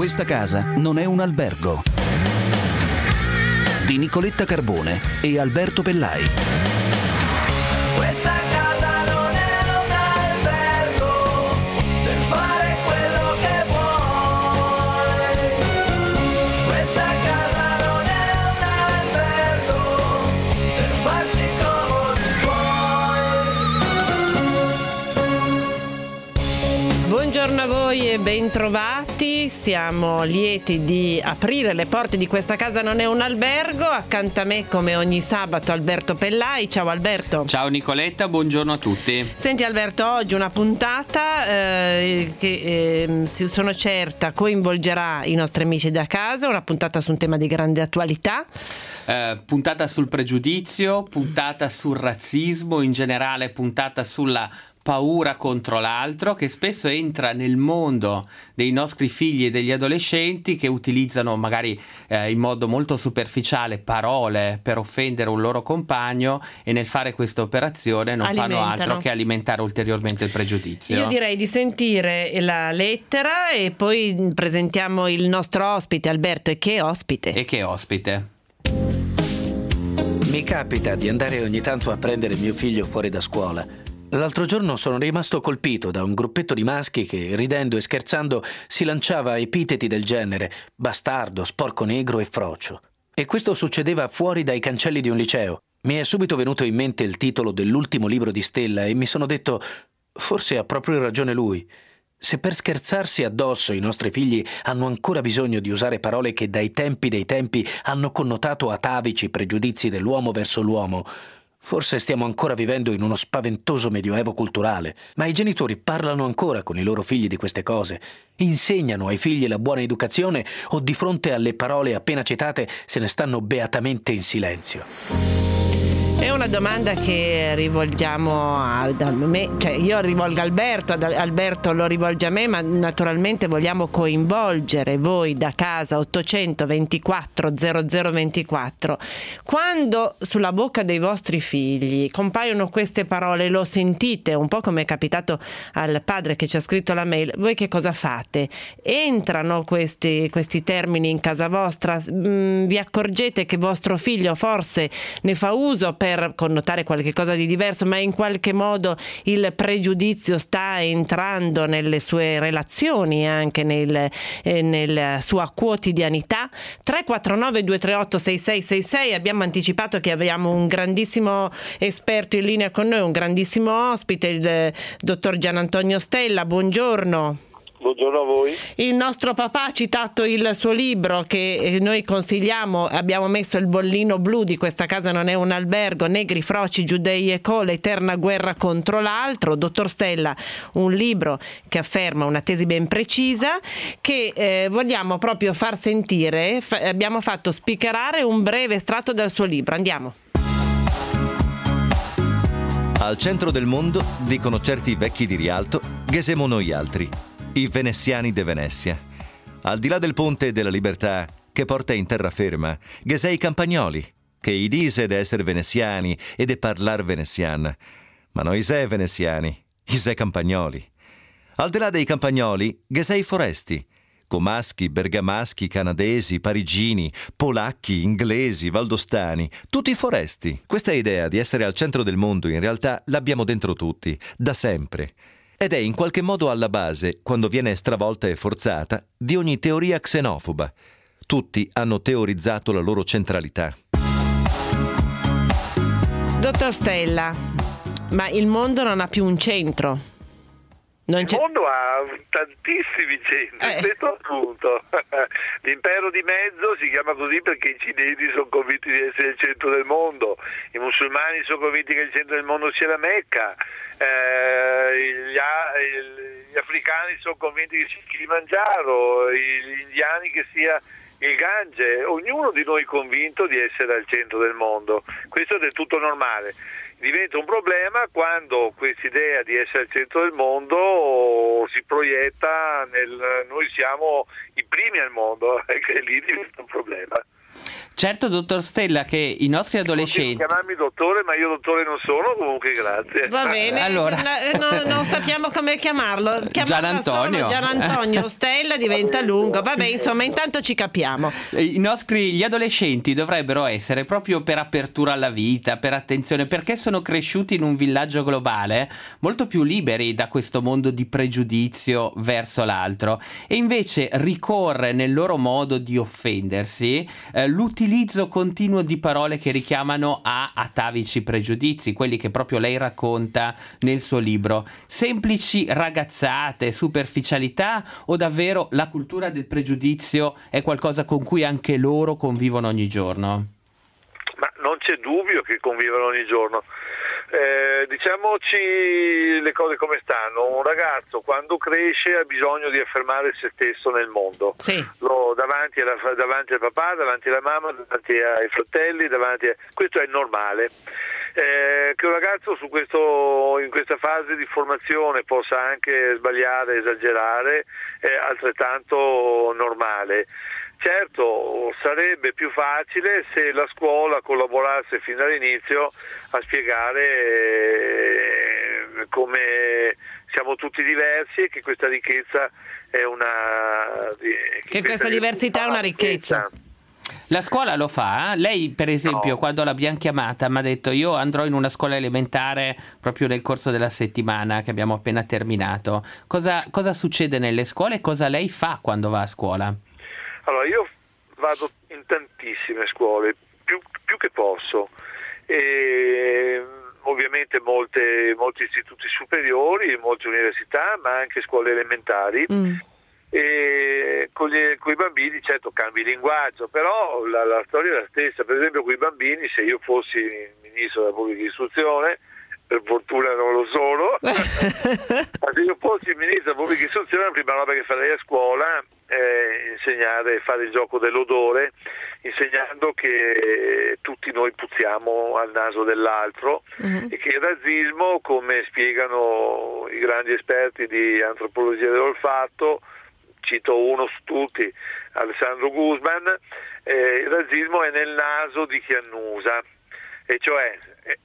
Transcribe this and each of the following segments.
Questa casa non è un albergo. Di Nicoletta Carbone e Alberto Pellai. Questa casa non è un albergo per fare quello che vuoi. Questa casa non è un albergo per farci comodi tuoi. Buongiorno a voi e bentrovati. Siamo lieti di aprire le porte di Questa casa non è un albergo. Accanto a me, come ogni sabato, Alberto Pellai. Ciao Alberto. Ciao Nicoletta, buongiorno a tutti. Senti Alberto, oggi una puntata che sono certa coinvolgerà i nostri amici da casa, una puntata su un tema di grande attualità. Puntata sul pregiudizio, puntata sul razzismo, in generale puntata sulla paura contro l'altro, che spesso entra nel mondo dei nostri figli e degli adolescenti, che utilizzano magari in modo molto superficiale parole per offendere un loro compagno, e nel fare questa operazione non fanno altro che alimentare ulteriormente il pregiudizio. Io direi di sentire la lettera e poi presentiamo il nostro ospite. Alberto, e che ospite? Mi capita di andare ogni tanto a prendere mio figlio fuori da scuola. L'altro giorno sono rimasto colpito da un gruppetto di maschi che, ridendo e scherzando, si lanciava epiteti del genere: bastardo, sporco negro e frocio. E questo succedeva fuori dai cancelli di un liceo. Mi è subito venuto in mente il titolo dell'ultimo libro di Stella e mi sono detto: forse ha proprio ragione lui. Se per scherzarsi addosso i nostri figli hanno ancora bisogno di usare parole che dai tempi dei tempi hanno connotato atavici pregiudizi dell'uomo verso l'uomo, forse stiamo ancora vivendo in uno spaventoso medioevo culturale. Ma i genitori parlano ancora con i loro figli di queste cose? Insegnano ai figli la buona educazione o di fronte alle parole appena citate se ne stanno beatamente in silenzio? È una domanda che rivolgiamo a me, cioè io rivolgo a Alberto, Alberto lo rivolge a me, ma naturalmente vogliamo coinvolgere voi da casa. 824 0024. Quando sulla bocca dei vostri figli compaiono queste parole, lo sentite, un po' come è capitato al padre che ci ha scritto la mail, voi che cosa fate? Entrano questi termini in casa vostra? Vi accorgete che vostro figlio forse ne fa uso per connotare qualche cosa di diverso, ma in qualche modo il pregiudizio sta entrando nelle sue relazioni, anche nella sua quotidianità? 349 238 6666. Abbiamo anticipato che abbiamo un grandissimo esperto in linea con noi, un grandissimo ospite, il dottor Gian Antonio Stella. Buongiorno. Buongiorno a voi. Il nostro papà ha citato il suo libro che noi consigliamo, abbiamo messo il bollino blu di Questa casa non è un albergo, Negri, Froci, Giudei e Co, l'eterna guerra contro l'altro. Dottor Stella, un libro che afferma una tesi ben precisa che vogliamo proprio far sentire. Abbiamo fatto spiccherare un breve estratto dal suo libro. Andiamo. Al centro del mondo, dicono certi vecchi di Rialto, che siamo noi altri, i veneziani de Venezia. Al di là del ponte della libertà che porta in terraferma, che sei campagnoli, che i dise de essere veneziani e de parlar venezian. Ma noi sei veneziani, i sei campagnoli. Al di là dei campagnoli, che sei foresti, comaschi, bergamaschi, canadesi, parigini, polacchi, inglesi, valdostani, tutti foresti. Questa idea di essere al centro del mondo in realtà l'abbiamo dentro tutti, da sempre. Ed è in qualche modo alla base, quando viene stravolta e forzata, di ogni teoria xenofoba. Tutti hanno teorizzato la loro centralità. Dottor Stella, ma il mondo non ha più un centro. Il mondo ha tantissimi centri, questo appunto. L'impero di mezzo si chiama così perché i cinesi sono convinti di essere il centro del mondo, i musulmani sono convinti che il centro del mondo sia la Mecca, gli africani sono convinti che sia il Kilimangiaro, gli indiani che sia il Gange. Ognuno di noi è convinto di essere al centro del mondo, questo è del tutto normale. Diventa un problema quando questa idea di essere al centro del mondo si proietta noi siamo i primi al mondo, e lì diventa un problema. Certo, dottor Stella, che i nostri adolescenti... Chiamarmi dottore, ma io dottore non sono, comunque grazie. Va bene, Allora. non sappiamo come chiamarlo. Gianantonio. Gianantonio Stella diventa lungo. Vabbè, insomma, intanto ci capiamo. Gli adolescenti dovrebbero essere, proprio per apertura alla vita, per attenzione, perché sono cresciuti in un villaggio globale, molto più liberi da questo mondo di pregiudizio verso l'altro, e invece ricorre nel loro modo di offendersi l'utilizzo continuo di parole che richiamano a atavici pregiudizi, quelli che proprio lei racconta nel suo libro. Semplici ragazzate, superficialità, o davvero la cultura del pregiudizio è qualcosa con cui anche loro convivono ogni giorno? Ma non c'è dubbio che convivono ogni giorno. Diciamoci le cose come stanno. Un ragazzo quando cresce ha bisogno di affermare se stesso nel mondo. Sì. Davanti al papà, davanti alla mamma, davanti ai fratelli, questo è normale. Che un ragazzo in questa fase di formazione possa anche sbagliare, esagerare, è altrettanto normale. Certo, sarebbe più facile se la scuola collaborasse fin dall'inizio a spiegare come siamo tutti diversi e che questa ricchezza è che questa diversità è una ricchezza. La scuola lo fa? Lei, per esempio, quando l'abbiamo chiamata, mi ha detto: io andrò in una scuola elementare proprio nel corso della settimana che abbiamo appena terminato. Cosa succede nelle scuole e cosa lei fa quando va a scuola? Allora, io vado in tantissime scuole, più che posso, e ovviamente molti istituti superiori, molte università, ma anche scuole elementari. E con i bambini certo cambi linguaggio, però la storia è la stessa. Per esempio con i bambini, se io fossi ministro della pubblica istruzione, per fortuna non lo sono, ma se io fossi ministro della pubblica istruzione, la prima roba che farei a scuola è insegnare, fare il gioco dell'odore, insegnando che tutti noi puzziamo al naso dell'altro e che il razzismo, come spiegano i grandi esperti di antropologia dell'olfatto, cito uno su tutti, Alessandro Guzman, il razzismo è nel naso di chi annusa, e cioè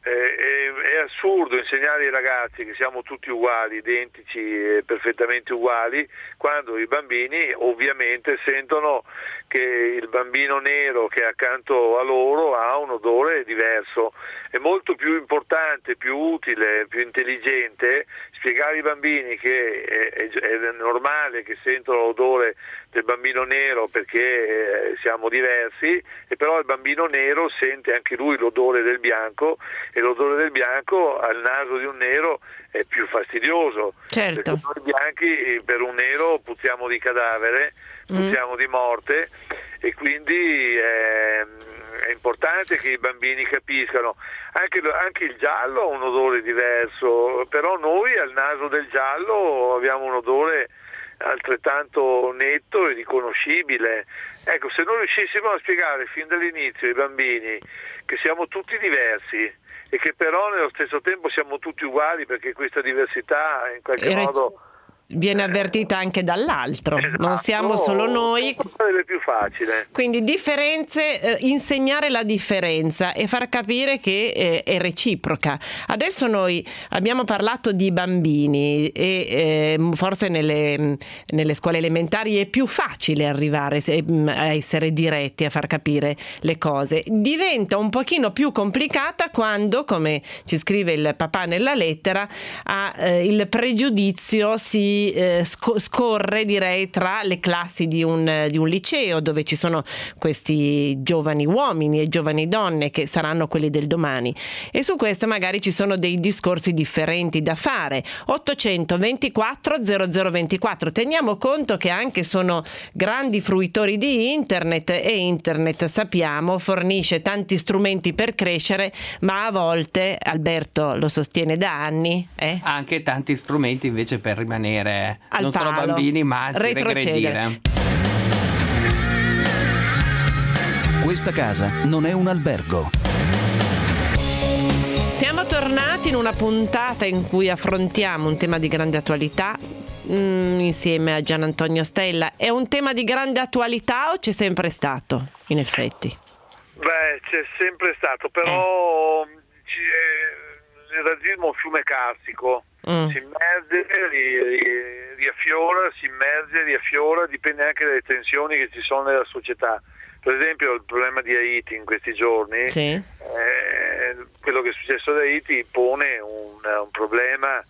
è assurdo insegnare ai ragazzi che siamo tutti uguali, identici e perfettamente uguali, quando i bambini ovviamente sentono che il bambino nero che è accanto a loro ha un odore diverso. È molto più importante, più utile, più intelligente spiegare ai bambini che è normale che sentono l'odore del bambino nero perché siamo diversi, e però il bambino nero sente anche lui l'odore del bianco, e l'odore del bianco al naso di un nero è più fastidioso. Certo. Perché noi bianchi per un nero puzziamo di cadavere, puzziamo di morte, e quindi è importante che i bambini capiscano. Anche il giallo ha un odore diverso, però noi al naso del giallo abbiamo un odore altrettanto netto e riconoscibile. Ecco, se noi riuscissimo a spiegare fin dall'inizio ai bambini che siamo tutti diversi e che però nello stesso tempo siamo tutti uguali, perché questa diversità in qualche modo viene avvertita anche dall'altro, esatto, non siamo solo noi. Sarebbe più facile. Quindi differenze, insegnare la differenza e far capire che è reciproca. Adesso noi abbiamo parlato di bambini e forse nelle scuole elementari è più facile arrivare a essere diretti, a far capire le cose. Diventa un pochino più complicata quando, come ci scrive il papà nella lettera, il pregiudizio si scorre, direi, tra le classi di un liceo, dove ci sono questi giovani uomini e giovani donne che saranno quelli del domani, e su questo magari ci sono dei discorsi differenti da fare. 824 0024. Teniamo conto che anche sono grandi fruitori di internet, e internet, sappiamo, fornisce tanti strumenti per crescere, ma a volte, Alberto lo sostiene da anni, anche tanti strumenti invece per rimanere al non palo, solo bambini, ma anzi regredire. Questa casa non è un albergo. Siamo tornati in una puntata in cui affrontiamo un tema di grande attualità insieme a Gianantonio Stella. È un tema di grande attualità o c'è sempre stato, in effetti? Beh, c'è sempre stato, però il razzismo è un fiume carsico, si immerge, riaffiora, si immerge, riaffiora, dipende anche dalle tensioni che ci sono nella società. Per esempio il problema di Haiti in questi giorni, quello che è successo ad Haiti pone un problema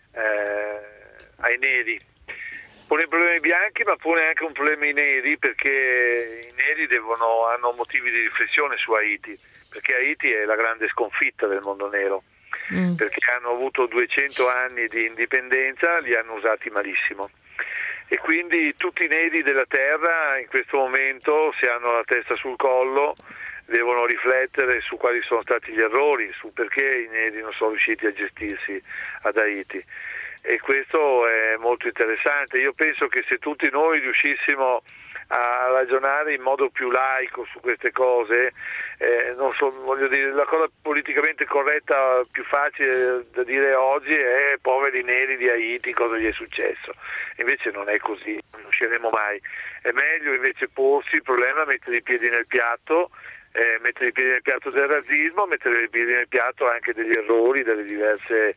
ai neri. Pone problemi ai bianchi, ma pone anche un problema ai neri, perché i neri hanno motivi di riflessione su Haiti, perché Haiti è la grande sconfitta del mondo nero, perché hanno avuto 200 anni di indipendenza, li hanno usati malissimo. E quindi tutti i neri della terra in questo momento, se hanno la testa sul collo, devono riflettere su quali sono stati gli errori, su perché i neri non sono riusciti a gestirsi ad Haiti. E questo è molto interessante. Io penso che se tutti noi riuscissimo a ragionare in modo più laico su queste cose, voglio dire, la cosa politicamente corretta più facile da dire oggi è poveri neri di Haiti, cosa gli è successo. Invece non è così, non riusciremo mai. È meglio invece porsi il problema, mettere i piedi nel piatto, del razzismo, mettere i piedi nel piatto anche degli errori delle diverse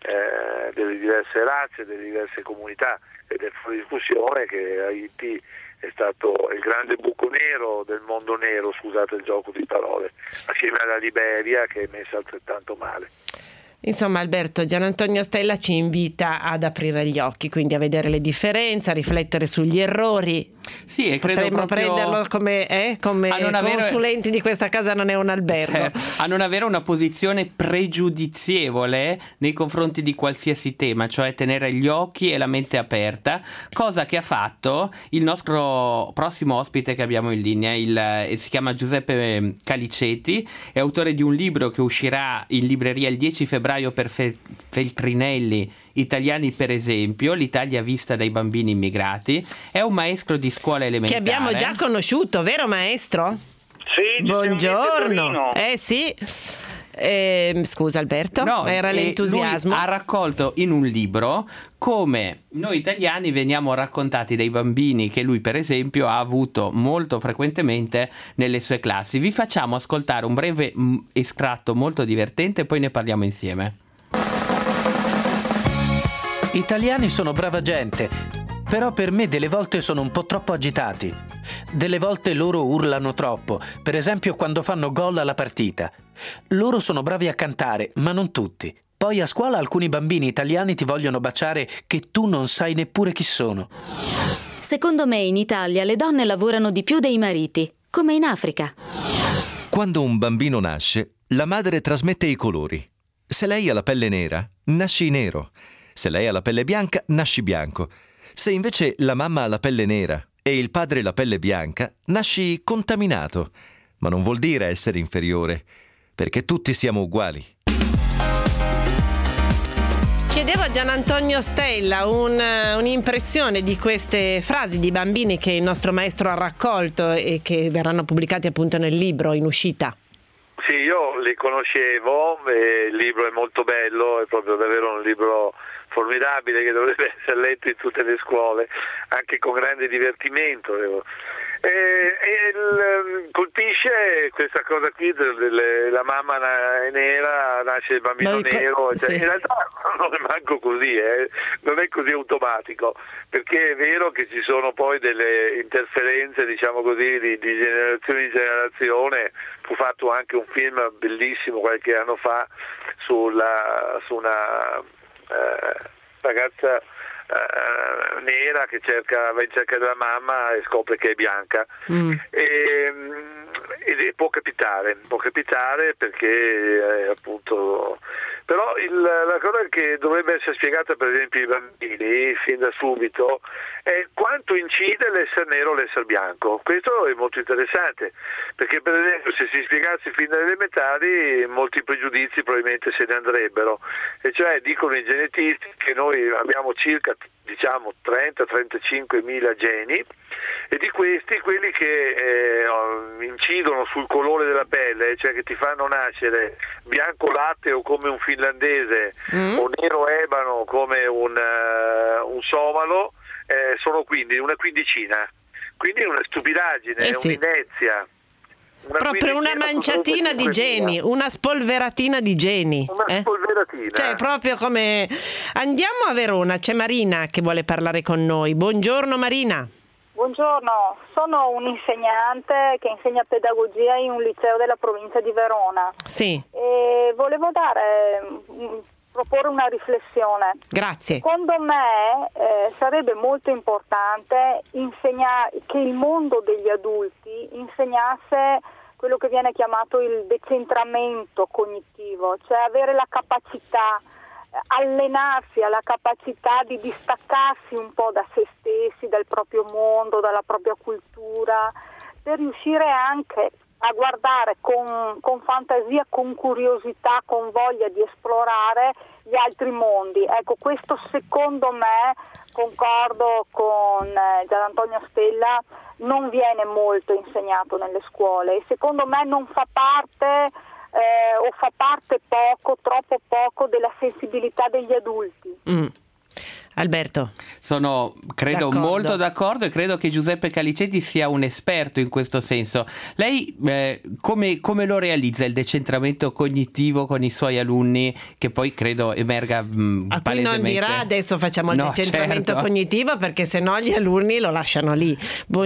razze, delle diverse comunità, ed è fuori discussione che Haiti è stato il grande buco nero del mondo nero, scusate il gioco di parole, assieme alla Liberia, che è messa altrettanto male. Insomma, Alberto, Gianantonio Stella ci invita ad aprire gli occhi, quindi a vedere le differenze, a riflettere sugli errori. Sì, e credo potremmo prenderlo come consulenti di questa casa non è un albergo. A non avere una posizione pregiudizievole nei confronti di qualsiasi tema, cioè tenere gli occhi e la mente aperta, cosa che ha fatto il nostro prossimo ospite che abbiamo in linea, si chiama Giuseppe Caliceti, è autore di un libro che uscirà in libreria il 10 febbraio per Feltrinelli, Italiani per esempio, l'Italia vista dai bambini immigrati. È un maestro di scuola elementare. Che abbiamo già conosciuto, vero maestro? Sì, buongiorno. Sì. Scusa Alberto, no, era l'entusiasmo. Lui ha raccolto in un libro come noi italiani veniamo raccontati dai bambini che lui per esempio ha avuto molto frequentemente nelle sue classi. Vi facciamo ascoltare un breve estratto molto divertente e poi ne parliamo insieme. Italiani sono brava gente, però per me delle volte sono un po' troppo agitati. Delle volte loro urlano troppo, per esempio quando fanno gol alla partita. Loro sono bravi a cantare, ma non tutti. Poi a scuola alcuni bambini italiani ti vogliono baciare che tu non sai neppure chi sono. Secondo me in Italia le donne lavorano di più dei mariti, come in Africa. Quando un bambino nasce, la madre trasmette i colori. Se lei ha la pelle nera, nasci nero. Se lei ha la pelle bianca, nasci bianco. Se invece la mamma ha la pelle nera e il padre la pelle bianca, nasci contaminato. Ma non vuol dire essere inferiore, perché tutti siamo uguali. Chiedevo a Gianantonio Stella un'impressione di queste frasi di bambini che il nostro maestro ha raccolto e che verranno pubblicati appunto nel libro in uscita. Sì, io li conoscevo, il libro è molto bello, è proprio davvero un libro formidabile che dovrebbe essere letto in tutte le scuole, anche con grande divertimento. Colpisce questa cosa qui, la mamma è nera, nasce il bambino nero, sì. In realtà non è manco così, non è così automatico, perché è vero che ci sono poi delle interferenze, diciamo così, di generazione in generazione. Fu fatto anche un film bellissimo qualche anno fa su una ragazza nera che va in cerca della mamma e scopre che è bianca. E può capitare perché appunto, però la cosa che dovrebbe essere spiegata per esempio ai bambini fin da subito è quanto incide l'essere nero o l'essere bianco. Questo è molto interessante, perché per esempio se si spiegasse fin dalle elementari molti pregiudizi probabilmente se ne andrebbero, e cioè dicono i genetisti che noi abbiamo circa 30-35 mila geni, e di questi quelli che incidono sul colore della pelle, cioè che ti fanno nascere bianco latte o come un finlandese o nero ebano come un somalo, sono quindi una quindicina, quindi una stupidaggine, sì. un'inezia. Proprio una manciatina di geni, una spolveratina di geni. Una spolveratina. Cioè, proprio come... Andiamo a Verona, c'è Marina che vuole parlare con noi. Buongiorno Marina. Buongiorno, sono un insegnante che insegna pedagogia in un liceo della provincia di Verona. Sì. E volevo proporre una riflessione. Grazie. Secondo me sarebbe molto importante che il mondo degli adulti insegnasse quello che viene chiamato il decentramento cognitivo, cioè avere la capacità, allenarsi alla capacità di distaccarsi un po' da se stessi, dal proprio mondo, dalla propria cultura, per riuscire anche a guardare con fantasia, con curiosità, con voglia di esplorare gli altri mondi. Ecco, questo secondo me, concordo con Gianantonio Stella, non viene molto insegnato nelle scuole e secondo me non fa parte o fa parte poco, troppo poco, della sensibilità degli adulti. Alberto. Sono, credo, molto d'accordo e credo che Giuseppe Calicetti sia un esperto in questo senso. Lei come lo realizza il decentramento cognitivo con i suoi alunni, che poi credo emerga palesemente? A cui non dirà adesso facciamo il decentramento cognitivo, perché sennò gli alunni lo lasciano lì.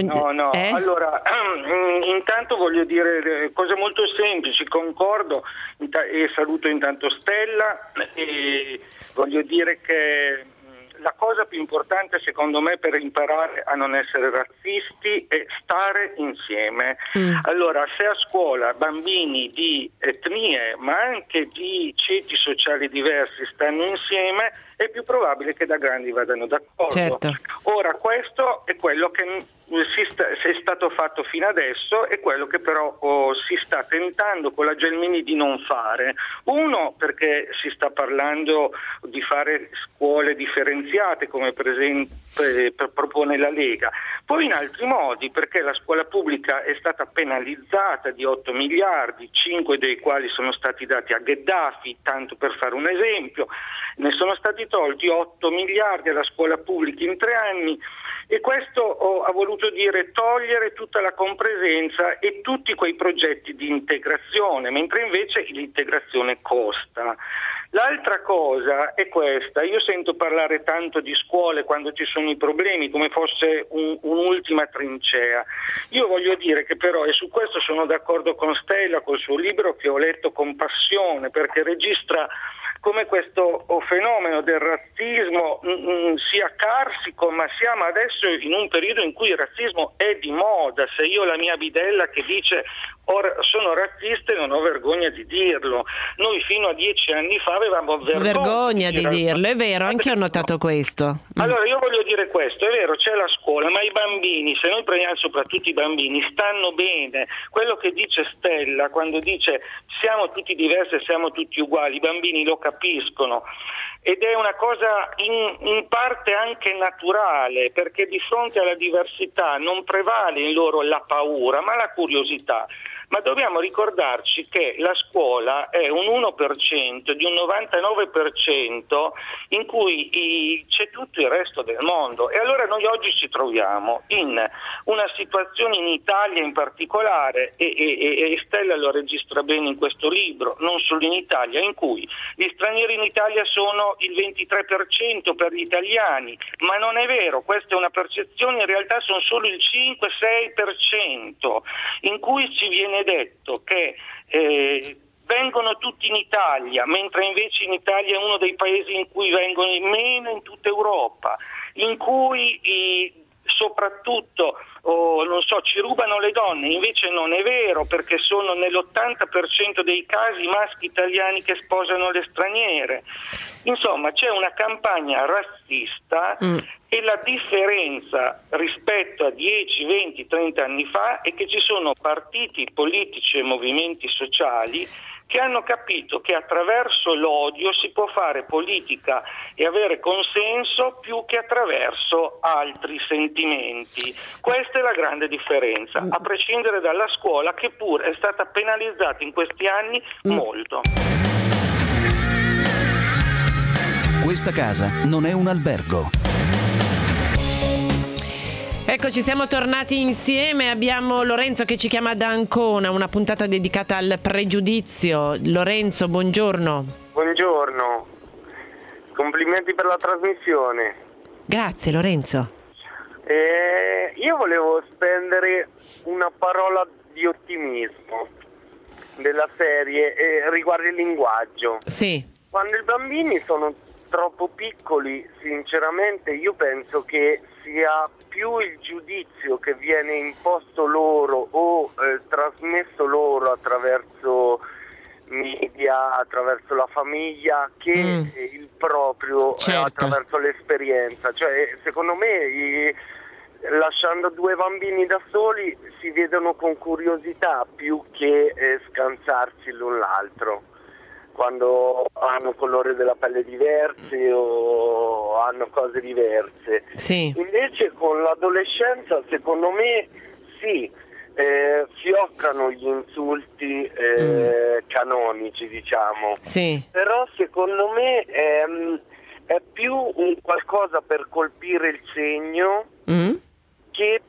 Allora, intanto voglio dire cose molto semplici, concordo e saluto intanto Stella e voglio dire che la cosa più importante secondo me per imparare a non essere razzisti è stare insieme. Allora, se a scuola bambini di etnie ma anche di ceti sociali diversi stanno insieme, è più probabile che da grandi vadano d'accordo. Certo. Ora, questo è quello che è stato fatto fino adesso e quello che però si sta tentando con la Gelmini di non fare. Uno, perché si sta parlando di fare scuole differenziate come per esempio propone la Lega, poi in altri modi perché la scuola pubblica è stata penalizzata di 8 miliardi, 5 dei quali sono stati dati a Gheddafi, tanto per fare un esempio, ne sono stati tolti 8 miliardi alla scuola pubblica in 3 anni. E questo ha voluto dire togliere tutta la compresenza e tutti quei progetti di integrazione, mentre invece l'integrazione costa. L'altra cosa è questa: io sento parlare tanto di scuole quando ci sono i problemi come fosse un'ultima trincea. Io voglio dire che però, e su questo sono d'accordo con Stella, col suo libro che ho letto con passione, perché registra come questo fenomeno del razzismo sia carsico, ma siamo adesso in un periodo in cui il razzismo è di moda. Se io ho la mia bidella che dice sono razzista e non ho vergogna di dirlo, noi fino a 10 anni fa avevamo vergogna di dirlo, è vero, anche io ho notato questo. Allora io voglio dire questo, è vero, c'è la scuola, ma i bambini, se noi prendiamo soprattutto i bambini, stanno bene. Quello che dice Stella quando dice siamo tutti diversi e siamo tutti uguali, i bambini lo capiscono ed è una cosa in parte anche naturale, perché di fronte alla diversità non prevale in loro la paura ma la curiosità. Ma dobbiamo ricordarci che la scuola è un 1% di un 99% in cui c'è tutto il resto del mondo, e allora noi oggi ci troviamo in una situazione in Italia in particolare, e Stella lo registra bene in questo libro, non solo in Italia, in cui gli stranieri in Italia sono il 23% per gli italiani, ma non è vero, questa è una percezione, in realtà sono solo il 5-6%, in cui ci viene detto che vengono tutti in Italia, mentre invece in Italia è uno dei paesi in cui vengono meno in tutta Europa, in cui soprattutto ci rubano le donne. Invece non è vero, perché sono nell'80% dei casi i maschi italiani che sposano le straniere. Insomma, c'è una campagna razzista e la differenza rispetto a 10, 20, 30 anni fa è che ci sono partiti politici e movimenti sociali che hanno capito che attraverso l'odio si può fare politica e avere consenso più che attraverso altri sentimenti. Questa è la grande differenza, a prescindere dalla scuola, che pur è stata penalizzata in questi anni molto. Questa casa non è un albergo. Eccoci, siamo tornati insieme. Abbiamo Lorenzo che ci chiama da Ancona, una puntata dedicata al pregiudizio. Lorenzo, buongiorno. Buongiorno, complimenti per la trasmissione. Grazie Lorenzo. Io volevo spendere una parola di ottimismo della serie riguardo il linguaggio. Sì. Quando i bambini sono troppo piccoli, sinceramente io penso che sia più il giudizio che viene imposto loro o trasmesso loro attraverso media, attraverso la famiglia, che il proprio attraverso l'esperienza. Cioè, secondo me lasciando due bambini da soli si vedono con curiosità più che scansarsi l'un l'altro quando hanno colore della pelle diversi o hanno cose diverse. Sì. Invece con l'adolescenza secondo me sì, fioccano gli insulti canonici, diciamo. Sì. Però secondo me è più un qualcosa per colpire il segno che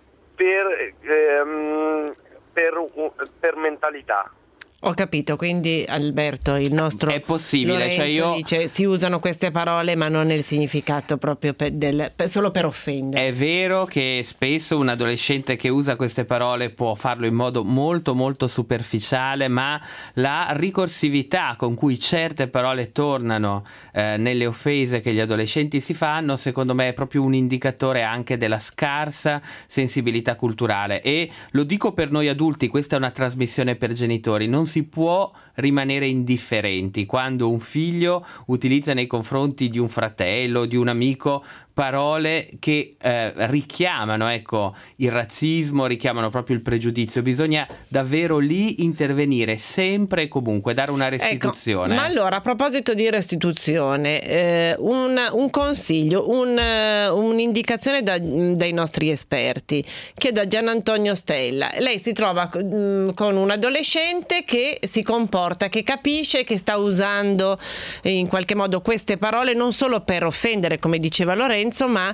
per mentalità. Ho capito, quindi Alberto, il nostro è possibile, Lorenzo, cioè io dice si usano queste parole ma non nel significato proprio solo per offendere. È vero che spesso un adolescente che usa queste parole può farlo in modo molto molto superficiale, ma la ricorsività con cui certe parole tornano nelle offese che gli adolescenti si fanno, secondo me è proprio un indicatore anche della scarsa sensibilità culturale. E lo dico per noi adulti, questa è una trasmissione per genitori, non si può rimanere indifferenti quando un figlio utilizza nei confronti di un fratello, di un amico, parole che richiamano il razzismo, richiamano proprio il pregiudizio. Bisogna davvero lì intervenire sempre e comunque, dare una restituzione. Ma allora, a proposito di restituzione, un consiglio, un'indicazione dai nostri esperti. Chiedo a Gian Antonio Stella. Lei si trova con un adolescente che si comporta, che capisce che sta usando in qualche modo queste parole non solo per offendere, come diceva Lorenzo, ma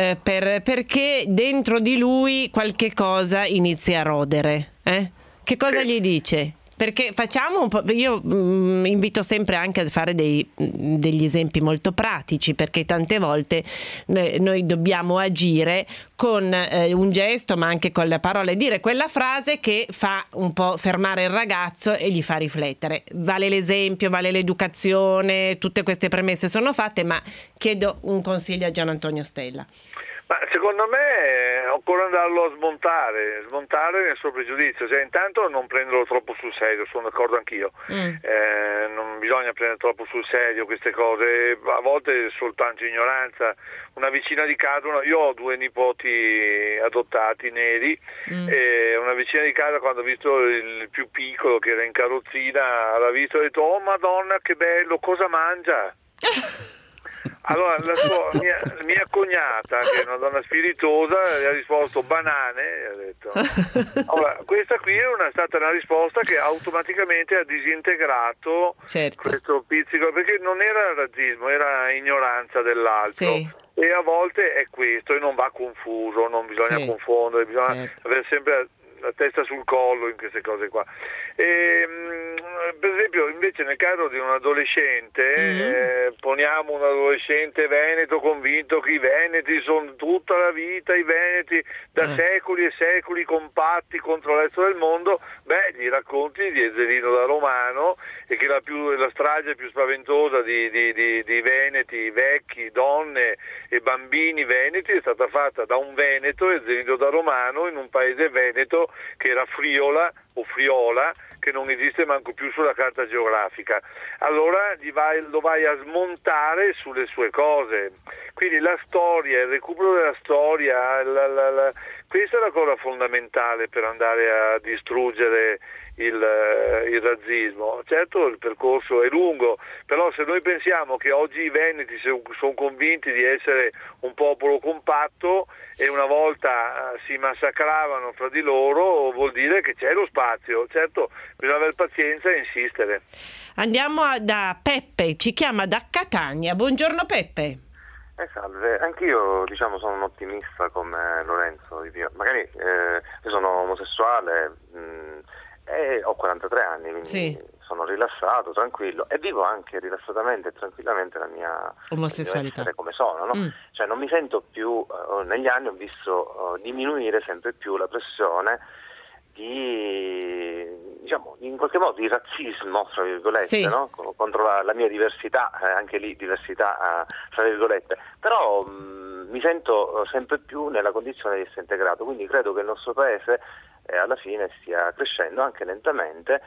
perché dentro di lui qualche cosa inizia a rodere. Che cosa gli dice? Perché facciamo un po', io invito sempre anche a fare degli esempi molto pratici, perché tante volte noi dobbiamo agire con un gesto, ma anche con le parole, dire quella frase che fa un po' fermare il ragazzo e gli fa riflettere. Vale l'esempio, vale l'educazione, tutte queste premesse sono fatte, ma chiedo un consiglio a Gian Antonio Stella. Ma secondo me occorre andarlo a smontare nel suo pregiudizio, cioè intanto non prenderlo troppo sul serio, sono d'accordo anch'io, non bisogna prendere troppo sul serio queste cose, a volte è soltanto ignoranza. Una vicina di casa, io ho due nipoti adottati neri, e una vicina di casa quando ha visto il più piccolo che era in carrozzina, l'ha visto e ha detto: "Oh Madonna che bello, cosa mangia?" Allora mia cognata, che è una donna spiritosa, gli ha risposto banane, ha detto. Allora, questa qui è stata una risposta che automaticamente ha disintegrato questo pizzico, perché non era razzismo, era ignoranza dell'altro. Sì. E a volte è questo, e non va confuso, non bisogna confondere, bisogna avere sempre la testa sul collo in queste cose qua. Per esempio, invece nel caso di un adolescente, poniamo un adolescente veneto convinto che i veneti sono tutta la vita, i veneti da secoli e secoli compatti contro il resto del mondo, gli racconti di Ezzelino da Romano, e che la strage più spaventosa di veneti vecchi, donne e bambini veneti è stata fatta da un veneto, Ezzelino da Romano, in un paese veneto che era Friola, che non esiste manco più sulla carta geografica. Allora lo vai a smontare sulle sue cose. Quindi la storia, il recupero della storia, questa è la cosa fondamentale per andare a distruggere il razzismo. Certo, il percorso è lungo, però se noi pensiamo che oggi i veneti sono convinti di essere un popolo compatto e una volta si massacravano fra di loro, vuol dire che c'è lo spazio. Certo, bisogna avere pazienza e insistere. Andiamo da Peppe, ci chiama da Catania. Buongiorno Peppe. Salve, anch'io sono un ottimista come Lorenzo. Magari io sono omosessuale e ho 43 anni, quindi sono rilassato, tranquillo e vivo anche rilassatamente e tranquillamente la mia omosessualità come sono, no? Cioè non mi sento più, negli anni ho visto diminuire sempre più la pressione di in qualche modo di razzismo, tra virgolette, no? Contro la mia diversità, anche lì diversità tra virgolette, però mi sento sempre più nella condizione di essere integrato, quindi credo che il nostro paese alla fine stia crescendo anche lentamente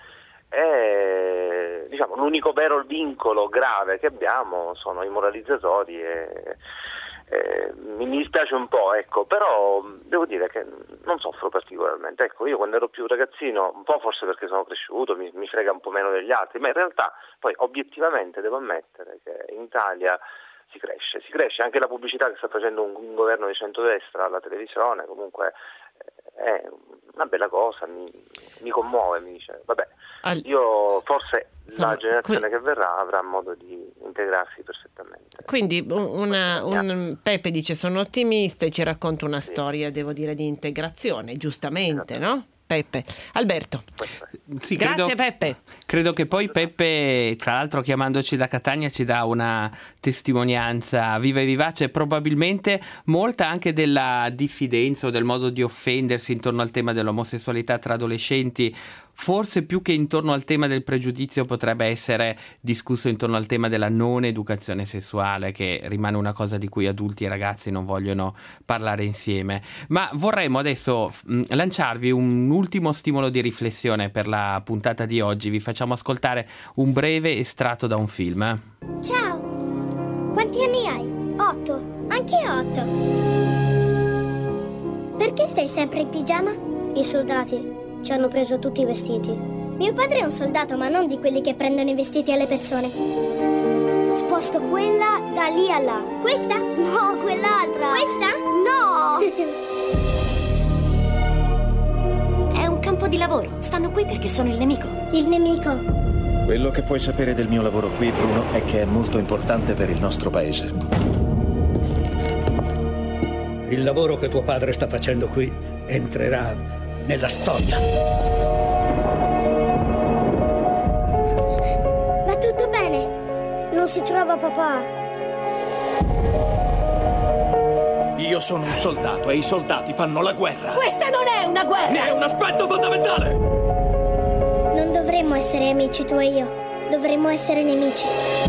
e l'unico vero vincolo grave che abbiamo sono i moralizzatori e mi dispiace un po', però devo dire che non soffro particolarmente. Io quando ero più ragazzino, un po' forse perché sono cresciuto, mi frega un po' meno degli altri, ma in realtà poi obiettivamente devo ammettere che in Italia si cresce, anche la pubblicità che sta facendo un governo di centrodestra alla televisione comunque è una bella cosa, mi commuove, mi dice vabbè, io forse la generazione che verrà avrà modo di integrarsi perfettamente. Quindi Peppe dice sono ottimista e ci racconta una storia, devo dire, di integrazione, giustamente, no? Peppe. Alberto. Sì, grazie Peppe. Credo che poi Peppe, tra l'altro chiamandoci da Catania, ci dà una testimonianza viva e vivace, probabilmente molta anche della diffidenza o del modo di offendersi intorno al tema dell'omosessualità tra adolescenti, forse più che intorno al tema del pregiudizio potrebbe essere discusso intorno al tema della non educazione sessuale, che rimane una cosa di cui adulti e ragazzi non vogliono parlare insieme. Ma vorremmo adesso lanciarvi un ultimo stimolo di riflessione per la puntata di oggi. Vi facciamo ascoltare un breve estratto da un film. Ciao! Quanti anni hai? 8. Anch'io 8. Perché stai sempre in pigiama? I soldati ci hanno preso tutti i vestiti. Mio padre è un soldato, ma non di quelli che prendono i vestiti alle persone. Sposto quella da lì a là. Questa? No, quell'altra. Questa? No! È un campo di lavoro. Stanno qui perché sono il nemico. Il nemico. Quello che puoi sapere del mio lavoro qui, Bruno, è che è molto importante per il nostro paese. Il lavoro che tuo padre sta facendo qui entrerà nella storia. Va tutto bene? Non si trova papà? Io sono un soldato e i soldati fanno la guerra. Questa non è una guerra! Ne è un aspetto fondamentale! Non dovremmo essere amici tu e io. Dovremmo essere nemici.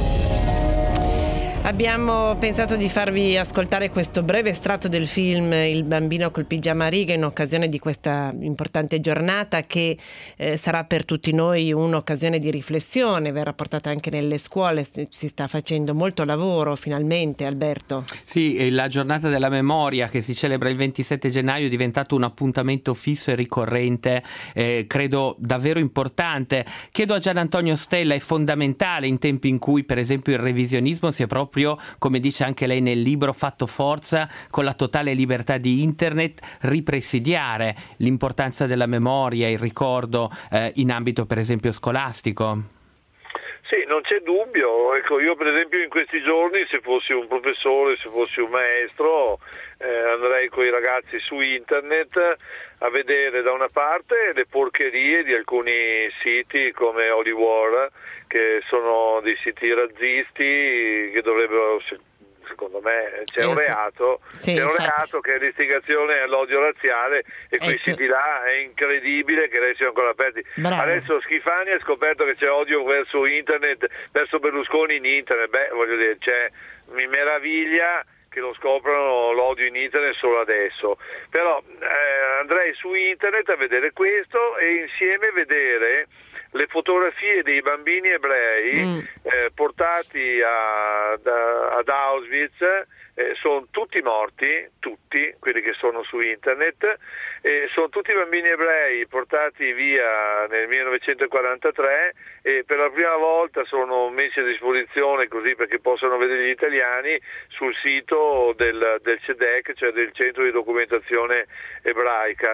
Abbiamo pensato di farvi ascoltare questo breve estratto del film Il bambino col pigiama a righe in occasione di questa importante giornata che sarà per tutti noi un'occasione di riflessione, verrà portata anche nelle scuole, si sta facendo molto lavoro finalmente, Alberto. Sì, la giornata della memoria che si celebra il 27 gennaio è diventato un appuntamento fisso e ricorrente, credo davvero importante. Chiedo a Gian Antonio Stella, è fondamentale in tempi in cui per esempio il revisionismo si è proprio, come dice anche lei nel libro, fatto forza con la totale libertà di internet, ripresidiare l'importanza della memoria, il ricordo in ambito per esempio scolastico? Sì, non c'è dubbio. Io per esempio in questi giorni, se fossi un professore, se fossi un maestro, andrei con i ragazzi su internet a vedere da una parte le porcherie di alcuni siti come Holy War, che sono dei siti razzisti che dovrebbero, secondo me c'è un reato, c'è un reato che è l'istigazione all'odio razziale e quei siti là è incredibile che restino ancora aperti. Bravo. Adesso Schifani ha scoperto che c'è odio verso internet, verso Berlusconi in internet, voglio dire, mi meraviglia che lo scoprono l'odio in internet solo adesso, però andrei su internet a vedere questo e insieme vedere le fotografie dei bambini ebrei portati ad Auschwitz. Sono tutti morti, tutti quelli che sono su internet, sono tutti bambini ebrei portati via nel 1943 e per la prima volta sono messi a disposizione così perché possono vedere gli italiani sul sito del CEDEC, cioè del Centro di Documentazione Ebraica.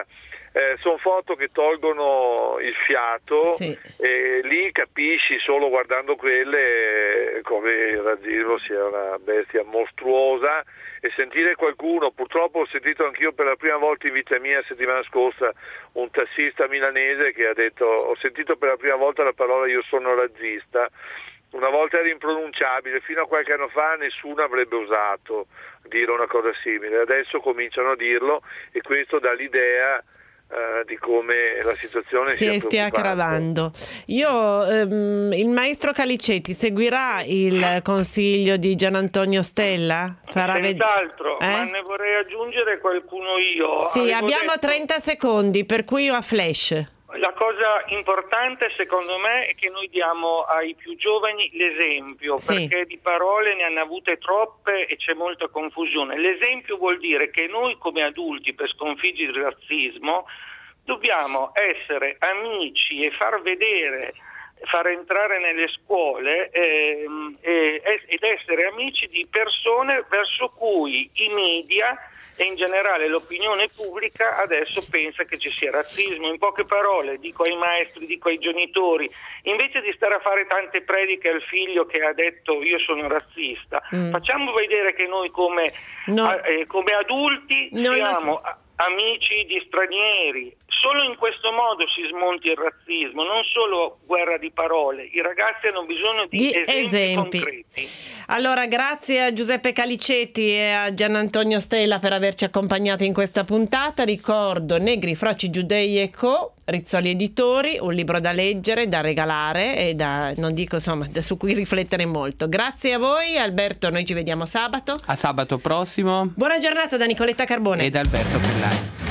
sono foto che tolgono il fiato, Sì. e lì capisci solo guardando quelle come il razzismo sia una bestia mostruosa, e sentire qualcuno, purtroppo ho sentito anch'io per la prima volta in vita mia settimana scorsa un tassista milanese che ha detto, ho sentito per la prima volta la parola io sono razzista. Una volta era impronunciabile, fino a qualche anno fa nessuno avrebbe osato dire una cosa simile, adesso cominciano a dirlo, e questo dà l'idea di come la situazione si stia aggravando. Il maestro Calicetti seguirà il consiglio di Gian Antonio Stella? Senz'altro, ma ne vorrei aggiungere qualcuno io. Sì, abbiamo 30 secondi, per cui io a flash. La cosa importante secondo me è che noi diamo ai più giovani l'esempio, perché di parole ne hanno avute troppe e c'è molta confusione. L'esempio vuol dire che noi come adulti, per sconfiggere il razzismo, dobbiamo essere amici e far entrare nelle scuole ed essere amici di persone verso cui i media e in generale l'opinione pubblica adesso pensa che ci sia razzismo. In poche parole, dico ai maestri, dico ai genitori, invece di stare a fare tante prediche al figlio che ha detto io sono razzista, facciamo vedere che noi come adulti siamo amici di stranieri. Solo in questo modo si smonti il razzismo, non solo guerra di parole. I ragazzi hanno bisogno di esempi concreti. Allora, grazie a Giuseppe Calicetti e a Gian Antonio Stella per averci accompagnati in questa puntata. Ricordo Negri, Froci, Giudei e Co., Rizzoli Editori, un libro da leggere, da regalare e su cui riflettere molto. Grazie a voi, Alberto, noi ci vediamo sabato. A sabato prossimo. Buona giornata da Nicoletta Carbone ed Alberto Pellai.